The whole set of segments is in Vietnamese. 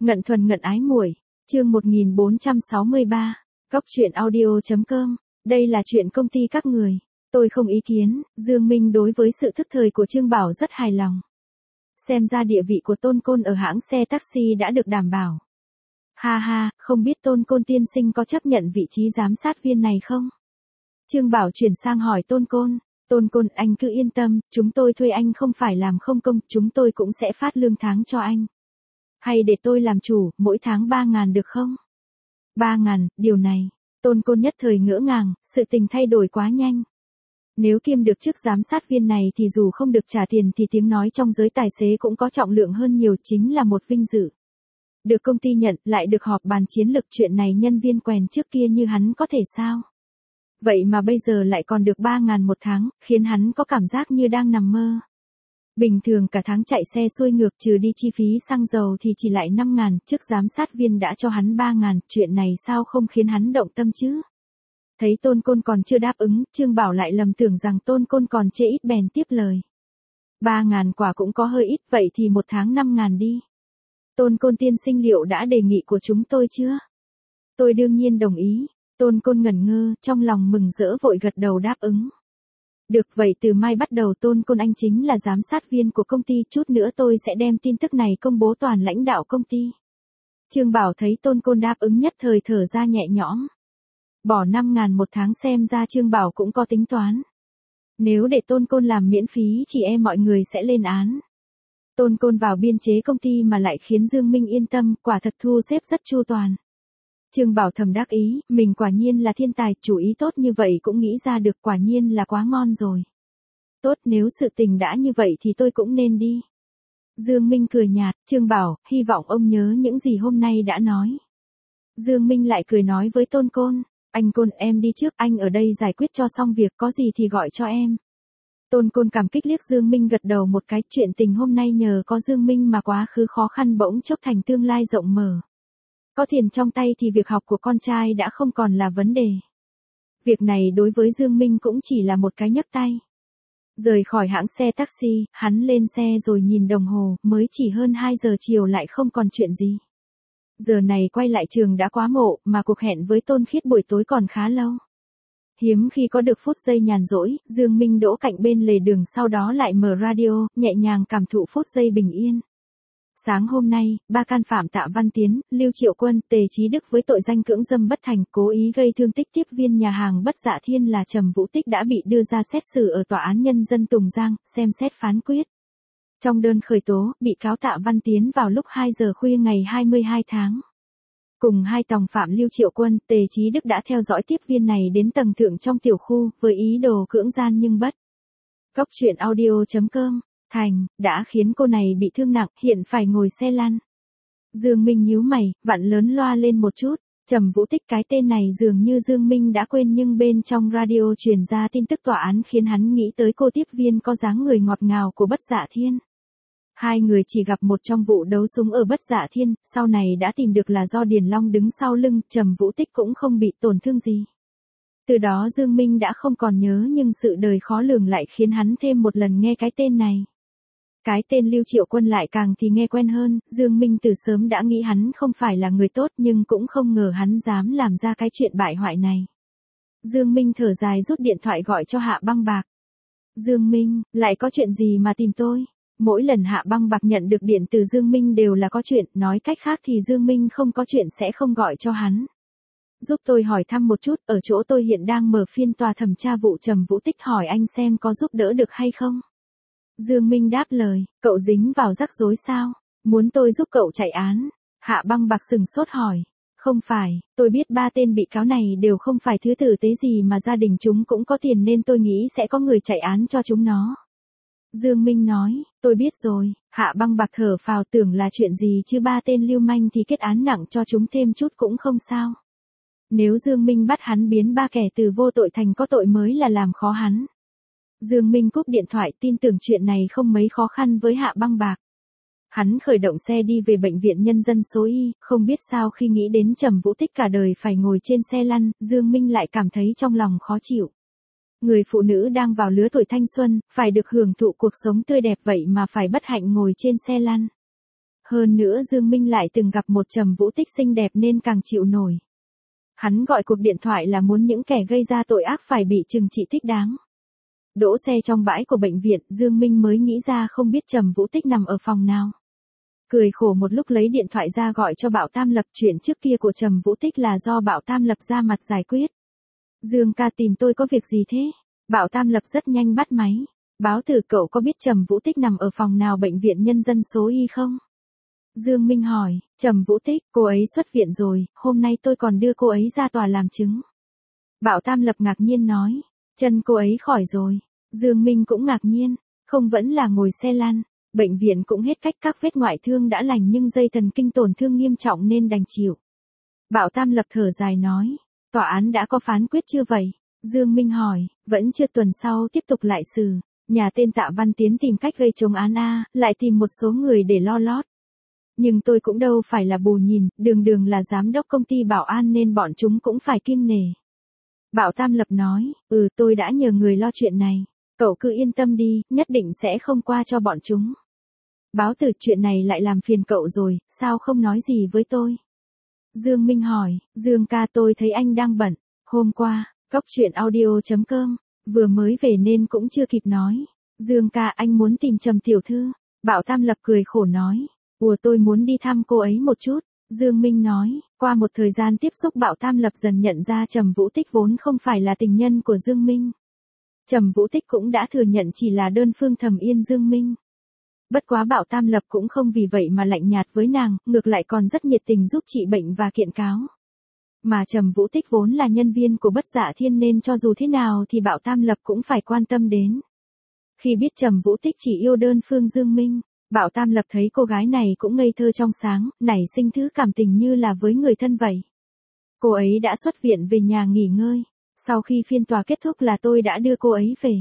Ngận thuần ngận ái muội, chương 1463, Cóc truyện audio.com, đây là chuyện công ty các người. Tôi không ý kiến, Dương Minh đối với sự thức thời của Trương Bảo rất hài lòng. Xem ra địa vị của Tôn Côn ở hãng xe taxi đã được đảm bảo. Ha ha, không biết Tôn Côn tiên sinh có chấp nhận vị trí giám sát viên này không? Trương Bảo chuyển sang hỏi Tôn Côn. Tôn Côn, anh cứ yên tâm, chúng tôi thuê anh không phải làm không công, chúng tôi cũng sẽ phát lương tháng cho anh. Hay để tôi làm chủ, mỗi tháng 3.000 được không? 3.000, điều này. Tôn Côn nhất thời ngỡ ngàng, sự tình thay đổi quá nhanh. Nếu kiêm được chức giám sát viên này thì dù không được trả tiền thì tiếng nói trong giới tài xế cũng có trọng lượng hơn nhiều, chính là một vinh dự. Được công ty nhận, lại được họp bàn chiến lược, chuyện này nhân viên quèn trước kia như hắn có thể sao? Vậy mà bây giờ lại còn được 3.000 một tháng, khiến hắn có cảm giác như đang nằm mơ. Bình thường cả tháng chạy xe xuôi ngược trừ đi chi phí xăng dầu thì chỉ lại 5.000, chức giám sát viên đã cho hắn 3.000, chuyện này sao không khiến hắn động tâm chứ? Thấy Tôn Côn còn chưa đáp ứng, Trương Bảo lại lầm tưởng rằng Tôn Côn còn chê ít bèn tiếp lời. 3.000 quả cũng có hơi ít, vậy thì một tháng 5.000 đi. Tôn Côn tiên sinh liệu đã đề nghị của chúng tôi chưa? Tôi đương nhiên đồng ý. Tôn Côn ngẩn ngơ, trong lòng mừng rỡ vội gật đầu đáp ứng. Được, vậy từ mai bắt đầu Tôn Côn anh chính là giám sát viên của công ty, chút nữa tôi sẽ đem tin tức này công bố toàn lãnh đạo công ty. Trương Bảo thấy Tôn Côn đáp ứng nhất thời thở ra nhẹ nhõm. Bỏ 5.000 một tháng xem ra Trương Bảo cũng có tính toán. Nếu để Tôn Côn làm miễn phí chỉ e mọi người sẽ lên án. Tôn Côn vào biên chế công ty mà lại khiến Dương Minh yên tâm, quả thật thu xếp rất chu toàn. Trương Bảo thầm đắc ý, mình quả nhiên là thiên tài, chủ ý tốt như vậy cũng nghĩ ra được, quả nhiên là quá ngon rồi. Tốt, nếu sự tình đã như vậy thì tôi cũng nên đi. Dương Minh cười nhạt, Trương Bảo, hy vọng ông nhớ những gì hôm nay đã nói. Dương Minh lại cười nói với Tôn Côn, anh Côn em đi trước, anh ở đây giải quyết cho xong việc, có gì thì gọi cho em. Tôn Côn cảm kích liếc Dương Minh gật đầu một cái, chuyện tình hôm nay nhờ có Dương Minh mà quá khứ khó khăn bỗng chốc thành tương lai rộng mở. Có tiền trong tay thì việc học của con trai đã không còn là vấn đề. Việc này đối với Dương Minh cũng chỉ là một cái nhấc tay. Rời khỏi hãng xe taxi, hắn lên xe rồi nhìn đồng hồ, mới chỉ hơn 2 giờ chiều lại không còn chuyện gì. Giờ này quay lại trường đã quá muộn, mà cuộc hẹn với Tôn Khiết buổi tối còn khá lâu. Hiếm khi có được phút giây nhàn rỗi, Dương Minh đỗ cạnh bên lề đường sau đó lại mở radio, nhẹ nhàng cảm thụ phút giây bình yên. Sáng hôm nay, 3 can phạm Tạ Văn Tiến, Lưu Triệu Quân, Tề Chí Đức với tội danh cưỡng dâm bất thành, cố ý gây thương tích tiếp viên nhà hàng Bất Dạ Thiên là Trầm Vũ Tích đã bị đưa ra xét xử ở Tòa án Nhân dân Tùng Giang, xem xét phán quyết. Trong đơn khởi tố, bị cáo Tạ Văn Tiến vào lúc 2 giờ khuya ngày 22 tháng. Cùng hai tòng phạm Lưu Triệu Quân, Tề Chí Đức đã theo dõi tiếp viên này đến tầng thượng trong tiểu khu, với ý đồ cưỡng gian nhưng bất. Cóc truyện audio.com, thành, đã khiến cô này bị thương nặng, hiện phải ngồi xe lăn. Dương Minh nhíu mày, vặn lớn loa lên một chút, Trầm Vũ Tích, cái tên này dường như Dương Minh đã quên, nhưng bên trong radio truyền ra tin tức tòa án khiến hắn nghĩ tới cô tiếp viên có dáng người ngọt ngào của Bất Dạ Thiên. Hai người chỉ gặp một trong vụ đấu súng ở Bất Dạ Thiên, sau này đã tìm được là do Điền Long đứng sau lưng, Trầm Vũ Tích cũng không bị tổn thương gì. Từ đó Dương Minh đã không còn nhớ, nhưng sự đời khó lường lại khiến hắn thêm một lần nghe cái tên này. Cái tên Lưu Triệu Quân lại càng thì nghe quen hơn, Dương Minh từ sớm đã nghĩ hắn không phải là người tốt, nhưng cũng không ngờ hắn dám làm ra cái chuyện bại hoại này. Dương Minh thở dài rút điện thoại gọi cho Hạ Băng Bạc. Dương Minh, lại có chuyện gì mà tìm tôi? Mỗi lần Hạ Băng Bạc nhận được điện từ Dương Minh đều là có chuyện, nói cách khác thì Dương Minh không có chuyện sẽ không gọi cho hắn. Giúp tôi hỏi thăm một chút, ở chỗ tôi hiện đang mở phiên tòa thẩm tra vụ Trầm Vũ Tích, hỏi anh xem có giúp đỡ được hay không? Dương Minh đáp lời, cậu dính vào rắc rối sao? Muốn tôi giúp cậu chạy án? Hạ Băng Bạc sừng sốt hỏi. Không phải, tôi biết 3 tên bị cáo này đều không phải thứ tử tế gì, mà gia đình chúng cũng có tiền nên tôi nghĩ sẽ có người chạy án cho chúng nó. Dương Minh nói, tôi biết rồi. Hạ Băng Bạc thở phào, tưởng là chuyện gì chứ 3 tên lưu manh thì kết án nặng cho chúng thêm chút cũng không sao. Nếu Dương Minh bắt hắn biến 3 kẻ từ vô tội thành có tội mới là làm khó hắn. Dương Minh cúp điện thoại, tin tưởng chuyện này không mấy khó khăn với Hạ Băng Bạc. Hắn khởi động xe đi về bệnh viện nhân dân số Y, không biết sao khi nghĩ đến Trầm Vũ Tích cả đời phải ngồi trên xe lăn, Dương Minh lại cảm thấy trong lòng khó chịu. Người phụ nữ đang vào lứa tuổi thanh xuân, phải được hưởng thụ cuộc sống tươi đẹp, vậy mà phải bất hạnh ngồi trên xe lăn. Hơn nữa Dương Minh lại từng gặp một Trầm Vũ Tích xinh đẹp nên càng chịu nổi. Hắn gọi cuộc điện thoại là muốn những kẻ gây ra tội ác phải bị trừng trị thích đáng. Đỗ xe trong bãi của bệnh viện, Dương Minh mới nghĩ ra không biết Trầm Vũ Tích nằm ở phòng nào. Cười khổ một lúc lấy điện thoại ra gọi cho Bảo Tam Lập, chuyện trước kia của Trầm Vũ Tích là do Bảo Tam Lập ra mặt giải quyết. Dương ca tìm tôi có việc gì thế? Bảo Tam Lập rất nhanh bắt máy. Báo tử, cậu có biết Trầm Vũ Tích nằm ở phòng nào bệnh viện nhân dân số Y không? Dương Minh hỏi, Trầm Vũ Tích, cô ấy xuất viện rồi, hôm nay tôi còn đưa cô ấy ra tòa làm chứng. Bảo Tam Lập ngạc nhiên nói, chân cô ấy khỏi rồi. Dương Minh cũng ngạc nhiên, không vẫn là ngồi xe lăn, bệnh viện cũng hết cách, các vết ngoại thương đã lành nhưng dây thần kinh tổn thương nghiêm trọng nên đành chịu. Bảo Tam Lập thở dài nói, tòa án đã có phán quyết chưa vậy? Dương Minh hỏi, vẫn chưa, tuần sau tiếp tục lại xử. Nhà tên Tạ Văn Tiến tìm cách gây chống án a, lại tìm một số người để lo lót. Nhưng tôi cũng đâu phải là bù nhìn, đường là giám đốc công ty bảo an nên bọn chúng cũng phải kiêng nể. Bảo Tam Lập nói, tôi đã nhờ người lo chuyện này. Cậu cứ yên tâm đi, nhất định sẽ không qua cho bọn chúng. Báo tử, chuyện này lại làm phiền cậu rồi, sao không nói gì với tôi? Dương Minh hỏi, Dương ca, tôi thấy anh đang bận. Hôm qua, Cóc Truyện Audio.com, vừa mới về nên cũng chưa kịp nói. Dương ca, anh muốn tìm Trầm tiểu thư. Bảo Tam Lập cười khổ nói, tôi muốn đi thăm cô ấy một chút. Dương Minh nói, qua một thời gian tiếp xúc Bảo Tam Lập dần nhận ra Trầm Vũ Tích vốn không phải là tình nhân của Dương Minh. Trầm Vũ Tích cũng đã thừa nhận chỉ là đơn phương thầm yên Dương Minh. Bất quá Bảo Tam Lập cũng không vì vậy mà lạnh nhạt với nàng, ngược lại còn rất nhiệt tình giúp trị bệnh và kiện cáo. Mà Trầm Vũ Tích vốn là nhân viên của Bất Dạ Thiên nên cho dù thế nào thì Bảo Tam Lập cũng phải quan tâm đến. Khi biết Trầm Vũ Tích chỉ yêu đơn phương Dương Minh, Bảo Tam Lập thấy cô gái này cũng ngây thơ trong sáng, nảy sinh thứ cảm tình như là với người thân vậy. Cô ấy đã xuất viện về nhà nghỉ ngơi. Sau khi phiên tòa kết thúc là tôi đã đưa cô ấy về.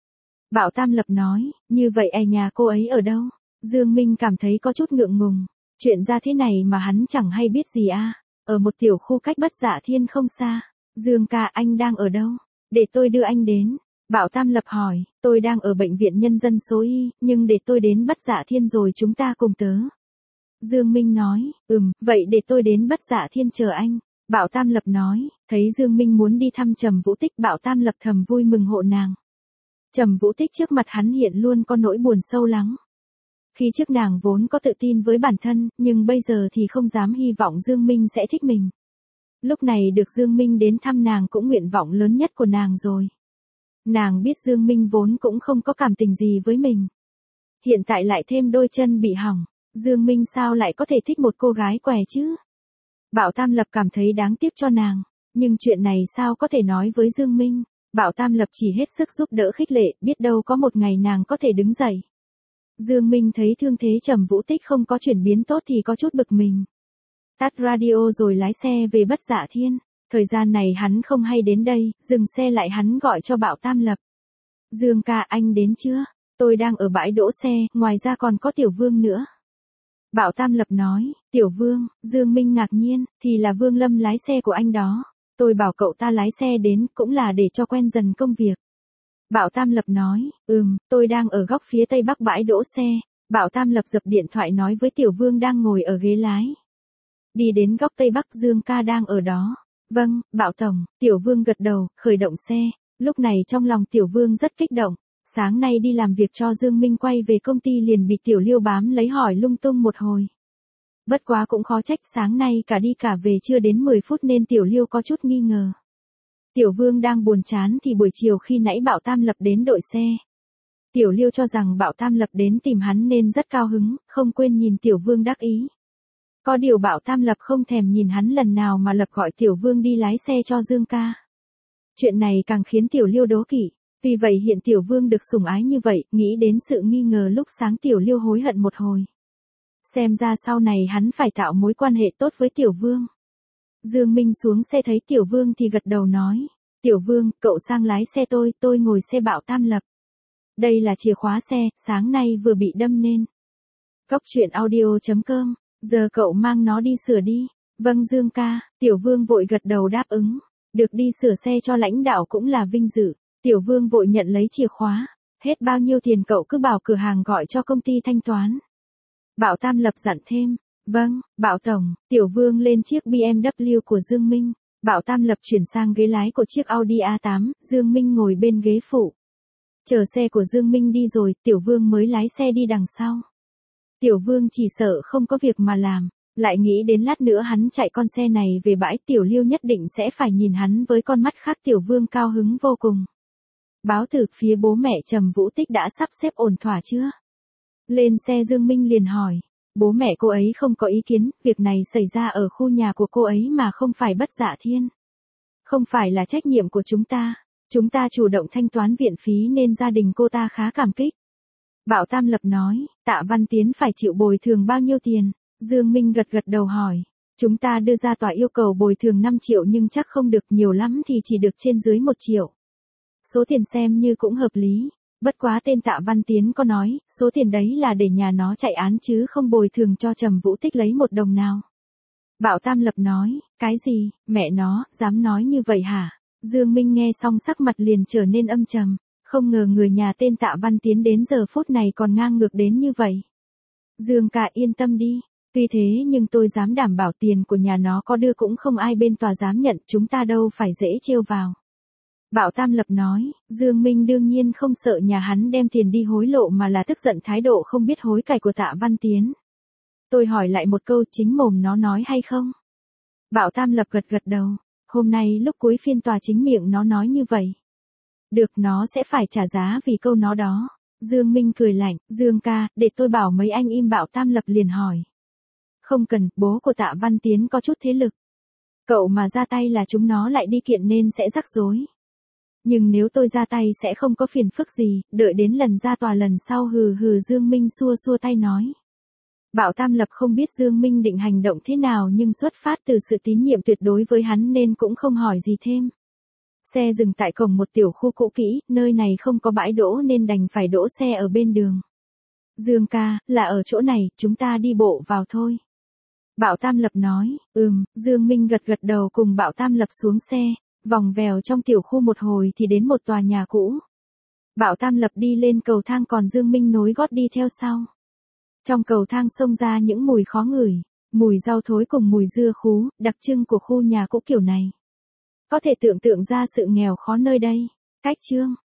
Bảo Tam Lập nói, như vậy nhà cô ấy ở đâu? Dương Minh cảm thấy có chút ngượng ngùng. Chuyện ra thế này mà hắn chẳng hay biết gì à. Ở một tiểu khu cách Bất Dạ Thiên không xa. Dương ca, anh đang ở đâu? Để tôi đưa anh đến. Bảo Tam Lập hỏi, tôi đang ở bệnh viện nhân dân số Y, nhưng để tôi đến Bất Dạ Thiên rồi chúng ta cùng tớ. Dương Minh nói, vậy để tôi đến Bất Dạ Thiên chờ anh. Bảo Tam Lập nói, thấy Dương Minh muốn đi thăm Trầm Vũ Tích, Bảo Tam Lập thầm vui mừng hộ nàng. Trầm Vũ Tích trước mặt hắn hiện luôn có nỗi buồn sâu lắng. Khi trước nàng vốn có tự tin với bản thân, nhưng bây giờ thì không dám hy vọng Dương Minh sẽ thích mình. Lúc này được Dương Minh đến thăm nàng cũng nguyện vọng lớn nhất của nàng rồi. Nàng biết Dương Minh vốn cũng không có cảm tình gì với mình. Hiện tại lại thêm đôi chân bị hỏng, Dương Minh sao lại có thể thích một cô gái què chứ? Bảo Tam Lập cảm thấy đáng tiếc cho nàng, nhưng chuyện này sao có thể nói với Dương Minh. Bảo Tam Lập chỉ hết sức giúp đỡ khích lệ, biết đâu có một ngày nàng có thể đứng dậy. Dương Minh thấy thương thế Trầm Vũ Tích không có chuyển biến tốt thì có chút bực mình. Tắt radio rồi lái xe về Bất Dạ Thiên. Thời gian này hắn không hay đến đây, dừng xe lại hắn gọi cho Bảo Tam Lập. Dương ca, anh đến chưa? Tôi đang ở bãi đỗ xe, ngoài ra còn có Tiểu Vương nữa. Bảo Tam Lập nói, Tiểu Vương. Dương Minh ngạc nhiên, thì là Vương Lâm lái xe của anh đó. Tôi bảo cậu ta lái xe đến cũng là để cho quen dần công việc. Bảo Tam Lập nói, tôi đang ở góc phía tây bắc bãi đỗ xe. Bảo Tam Lập dập điện thoại nói với Tiểu Vương đang ngồi ở ghế lái. Đi đến góc tây bắc, Dương ca đang ở đó. Vâng, Bảo Tổng. Tiểu Vương gật đầu, khởi động xe. Lúc này trong lòng Tiểu Vương rất kích động. Sáng nay đi làm việc cho Dương Minh quay về công ty liền bị Tiểu Liêu bám lấy hỏi lung tung một hồi. Bất quá cũng khó trách, sáng nay cả đi cả về chưa đến 10 phút nên Tiểu Liêu có chút nghi ngờ. Tiểu Vương đang buồn chán thì buổi chiều khi nãy Bảo Tam Lập đến đội xe. Tiểu Liêu cho rằng Bảo Tam Lập đến tìm hắn nên rất cao hứng, không quên nhìn Tiểu Vương đắc ý. Có điều Bảo Tam Lập không thèm nhìn hắn lần nào mà lập gọi Tiểu Vương đi lái xe cho Dương ca. Chuyện này càng khiến Tiểu Liêu đố kỵ. Vì vậy hiện Tiểu Vương được sủng ái như vậy, nghĩ đến sự nghi ngờ lúc sáng Tiểu Liêu hối hận một hồi. Xem ra sau này hắn phải tạo mối quan hệ tốt với Tiểu Vương. Dương Minh xuống xe thấy Tiểu Vương thì gật đầu nói. Tiểu Vương, cậu sang lái xe tôi ngồi xe Bảo Tam Lập. Đây là chìa khóa xe, sáng nay vừa bị đâm nên. Cóc Truyện Audio.com, giờ cậu mang nó đi sửa đi. Vâng Dương ca, Tiểu Vương vội gật đầu đáp ứng. Được đi sửa xe cho lãnh đạo cũng là vinh dự. Tiểu Vương vội nhận lấy chìa khóa. Hết bao nhiêu tiền cậu cứ bảo cửa hàng gọi cho công ty thanh toán. Bảo Tam Lập dặn thêm. Vâng, Bảo Tổng. Tiểu Vương lên chiếc BMW của Dương Minh. Bảo Tam Lập chuyển sang ghế lái của chiếc Audi A8, Dương Minh ngồi bên ghế phụ. Chờ xe của Dương Minh đi rồi, Tiểu Vương mới lái xe đi đằng sau. Tiểu Vương chỉ sợ không có việc mà làm, lại nghĩ đến lát nữa hắn chạy con xe này về bãi, Tiểu Liêu nhất định sẽ phải nhìn hắn với con mắt khác. Tiểu Vương cao hứng vô cùng. Báo từ phía bố mẹ Trầm Vũ Tích đã sắp xếp ổn thỏa chưa? Lên xe Dương Minh liền hỏi. Bố mẹ cô ấy không có ý kiến, việc này xảy ra ở khu nhà của cô ấy mà không phải Bất Dạ Thiên. Không phải là trách nhiệm của chúng ta chủ động thanh toán viện phí nên gia đình cô ta khá cảm kích. Bảo Tam Lập nói, Tạ Văn Tiến phải chịu bồi thường bao nhiêu tiền? Dương Minh gật gật đầu hỏi, chúng ta đưa ra tòa yêu cầu bồi thường 5 triệu nhưng chắc không được, nhiều lắm thì chỉ được trên dưới 1 triệu. Số tiền xem như cũng hợp lý. Bất quá tên Tạ Văn Tiến có nói, số tiền đấy là để nhà nó chạy án chứ không bồi thường cho Trầm Vũ Tích lấy một đồng nào. Bảo Tam Lập nói, cái gì, mẹ nó, dám nói như vậy hả? Dương Minh nghe xong sắc mặt liền trở nên âm trầm, không ngờ người nhà tên Tạ Văn Tiến đến giờ phút này còn ngang ngược đến như vậy. Dương ca yên tâm đi, tuy thế nhưng tôi dám đảm bảo tiền của nhà nó có đưa cũng không ai bên tòa dám nhận, chúng ta đâu phải dễ trêu vào. Bảo Tam Lập nói, Dương Minh đương nhiên không sợ nhà hắn đem tiền đi hối lộ mà là tức giận thái độ không biết hối cải của Tạ Văn Tiến. Tôi hỏi lại một câu, chính mồm nó nói hay không? Bảo Tam Lập gật gật đầu, hôm nay lúc cuối phiên tòa chính miệng nó nói như vậy. Được, nó sẽ phải trả giá vì câu nó đó. Dương Minh cười lạnh, Dương ca, để tôi bảo mấy anh im. Bảo Tam Lập liền hỏi. Không cần, bố của Tạ Văn Tiến có chút thế lực. Cậu mà ra tay là chúng nó lại đi kiện nên sẽ rắc rối. Nhưng nếu tôi ra tay sẽ không có phiền phức gì, đợi đến lần ra tòa lần sau. Hừ hừ. Dương Minh xua xua tay nói. Bảo Tam Lập không biết Dương Minh định hành động thế nào nhưng xuất phát từ sự tín nhiệm tuyệt đối với hắn nên cũng không hỏi gì thêm. Xe dừng tại cổng một tiểu khu cũ kỹ, nơi này không có bãi đỗ nên đành phải đỗ xe ở bên đường. Dương ca, là ở chỗ này, chúng ta đi bộ vào thôi. Bảo Tam Lập nói, Dương Minh gật gật đầu cùng Bảo Tam Lập xuống xe, vòng vèo trong tiểu khu một hồi thì đến một tòa nhà cũ. Bảo Tam Lập đi lên cầu thang còn Dương Minh nối gót đi theo sau. Trong cầu thang xông ra những mùi khó ngửi, mùi rau thối cùng mùi dưa khú, đặc trưng của khu nhà cũ kiểu này. Có thể tưởng tượng ra sự nghèo khó nơi đây. Cách chương